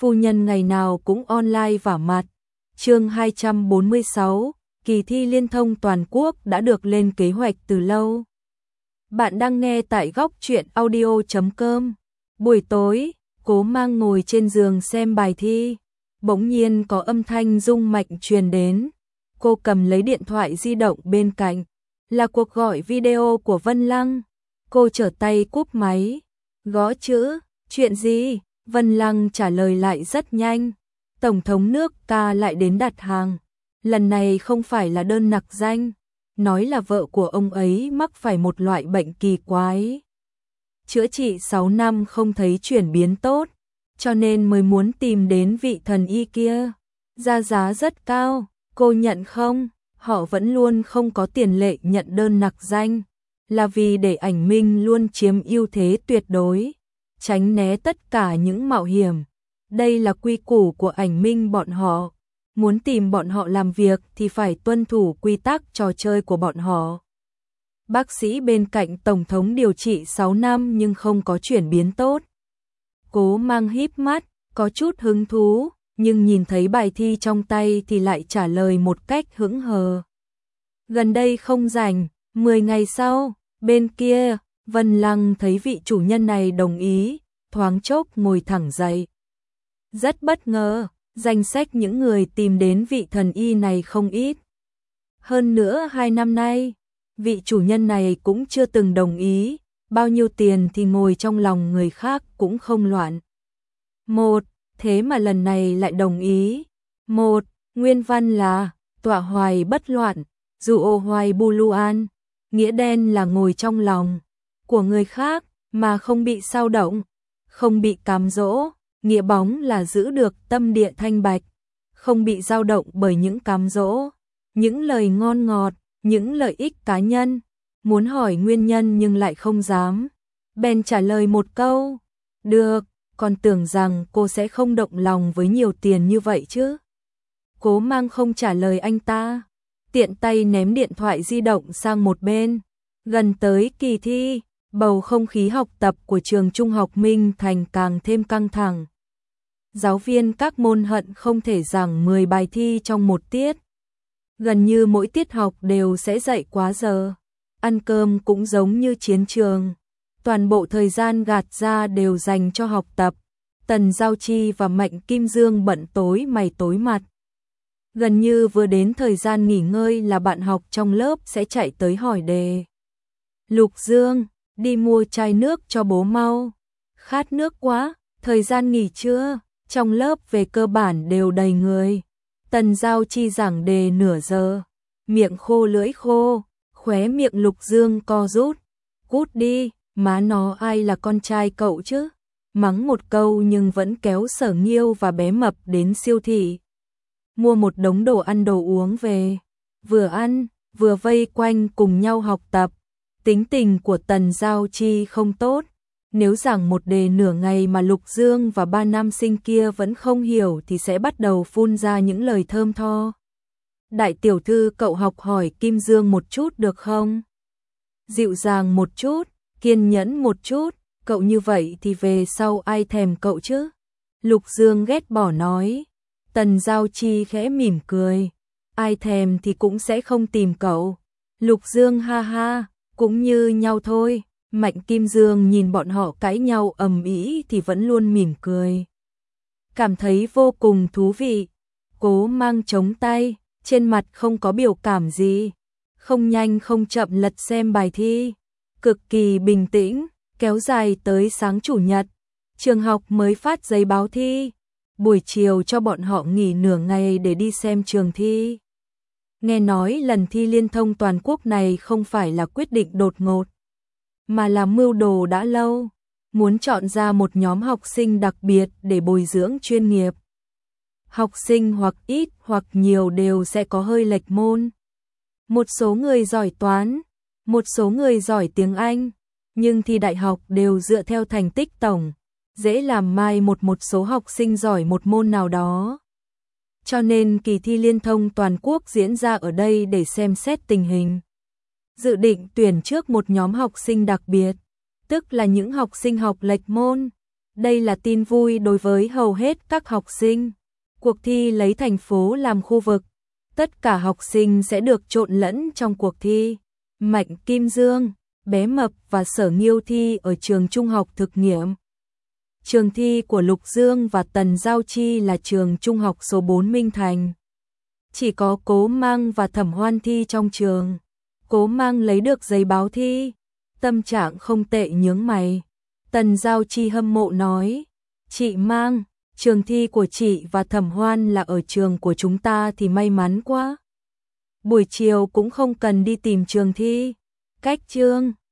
phu nhân ngày nào cũng online vả mặt. Chương 246, kỳ thi liên thông toàn quốc đã được lên kế hoạch từ lâu. Bạn đang nghe tại góc truyện audio.com. Buổi tối, Cố Mang ngồi trên giường xem bài thi, bỗng nhiên có âm thanh rung mạnh truyền đến. Cô cầm lấy điện thoại di động bên cạnh, là cuộc gọi video của Vân Lăng. Cô trở tay cúp máy, gõ chữ, chuyện gì? Vân Lăng trả lời lại rất nhanh. Tổng thống nước ta lại đến đặt hàng. Lần này không phải là đơn nặc danh, nói là vợ của ông ấy mắc phải một loại bệnh kỳ quái. Chữa trị 6 năm không thấy chuyển biến tốt, cho nên mới muốn tìm đến vị thần y kia. Ra giá rất cao, cô nhận không? Họ vẫn luôn không có tiền lệ nhận đơn nặc danh, là vì để Ảnh Minh luôn chiếm ưu thế tuyệt đối, tránh né tất cả những mạo hiểm. Đây là quy củ của Ảnh Minh bọn họ. Muốn tìm bọn họ làm việc thì phải tuân thủ quy tắc trò chơi của bọn họ. Bác sĩ bên cạnh Tổng thống điều trị 6 năm nhưng không có chuyển biến tốt. Cố Mang híp mắt, có chút hứng thú, nhưng nhìn thấy bài thi trong tay thì lại trả lời một cách hững hờ. Gần đây không rảnh, 10 ngày sau, bên kia, Vân Lăng thấy vị chủ nhân này đồng ý, thoáng chốc ngồi thẳng dậy. Rất bất ngờ, danh sách những người tìm đến vị thần y này không ít. Hơn nữa 2 năm nay, vị chủ nhân này cũng chưa từng đồng ý, bao nhiêu tiền thì ngồi trong lòng người khác cũng không loạn. Thế mà lần này lại đồng ý. Nguyên văn là, tọa hoài bất loạn, dù ô hoài bu luan, nghĩa đen là ngồi trong lòng của người khác mà không bị xao động, không bị cám dỗ, nghĩa bóng là giữ được tâm địa thanh bạch, không bị dao động bởi những cám dỗ, những lời ngon ngọt, những lợi ích cá nhân. Muốn hỏi nguyên nhân nhưng lại không dám, bèn trả lời một câu, được, còn tưởng rằng cô sẽ không động lòng với nhiều tiền như vậy chứ. Cố Mang không trả lời anh ta, tiện tay ném điện thoại di động sang một bên. Gần tới kỳ thi, bầu không khí học tập của trường Trung học Minh Thành càng thêm căng thẳng. Giáo viên các môn hận không thể giảng 10 bài thi trong một tiết. Gần như mỗi tiết học đều sẽ dạy quá giờ. Ăn cơm cũng giống như chiến trường. Toàn bộ thời gian gạt ra đều dành cho học tập. Tần Giao Chi và Mạnh Kim Dương bận tối mày tối mặt. Gần như vừa đến thời gian nghỉ ngơi là bạn học trong lớp sẽ chạy tới hỏi đề. Lục Dương, đi mua chai nước cho bố mau. Khát nước quá, thời gian nghỉ trưa. Trong lớp về cơ bản đều đầy người. Tần Giao Chi giảng đề nửa giờ. Miệng khô lưỡi khô, khóe miệng Lục Dương co rút. Cút đi, má nó ai là con trai cậu chứ? Mắng một câu nhưng vẫn kéo Sở Nghiêu và bé Mập đến siêu thị. Mua một đống đồ ăn đồ uống về. Vừa ăn, vừa vây quanh cùng nhau học tập. Tính tình của Tần Giao Chi không tốt. Nếu giảng một đề nửa ngày mà Lục Dương và 3 nam sinh kia vẫn không hiểu thì sẽ bắt đầu phun ra những lời thơm tho. Đại tiểu thư, cậu học hỏi Kim Dương một chút được không? Dịu dàng một chút, kiên nhẫn một chút, cậu như vậy thì về sau ai thèm cậu chứ? Lục Dương ghét bỏ nói. Tần Giao Chi khẽ mỉm cười. Ai thèm thì cũng sẽ không tìm cậu. Lục Dương ha ha, cũng như nhau thôi. Mạnh Kim Dương nhìn bọn họ cãi nhau ầm ĩ thì vẫn luôn mỉm cười. Cảm thấy vô cùng thú vị. Cố Mang chống tay, trên mặt không có biểu cảm gì. Không nhanh không chậm lật xem bài thi. Cực kỳ bình tĩnh, kéo dài tới sáng chủ nhật. Trường học mới phát giấy báo thi. Buổi chiều cho bọn họ nghỉ nửa ngày để đi xem trường thi. Nghe nói lần thi liên thông toàn quốc này không phải là quyết định đột ngột, mà là mưu đồ đã lâu, muốn chọn ra một nhóm học sinh đặc biệt để bồi dưỡng chuyên nghiệp. Học sinh hoặc ít hoặc nhiều đều sẽ có hơi lệch môn. Một số người giỏi toán, một số người giỏi tiếng Anh, nhưng thi đại học đều dựa theo thành tích tổng, dễ làm mai một số học sinh giỏi một môn nào đó. Cho nên kỳ thi liên thông toàn quốc diễn ra ở đây để xem xét tình hình. Dự định tuyển trước một nhóm học sinh đặc biệt, tức là những học sinh học lệch môn, Đây là tin vui đối với hầu hết các học sinh. Cuộc thi lấy thành phố làm khu vực. Tất cả học sinh sẽ được trộn lẫn trong cuộc thi. Mạnh Kim Dương, Bé Mập và Sở Nghiêu thi ở trường trung học thực nghiệm. Trường thi của Lục Dương và Tần Giao Chi là trường trung học số 4 Minh Thành. Chỉ có Cố Mang và Thẩm Hoan thi trong trường. Cố Mang lấy được giấy báo thi. Tâm trạng không tệ nhướng mày. Tần Giao Chi hâm mộ nói, chị Mang, trường thi của chị và Thẩm Hoan là ở trường của chúng ta thì may mắn quá. Buổi chiều cũng không cần đi tìm trường thi. Cách chương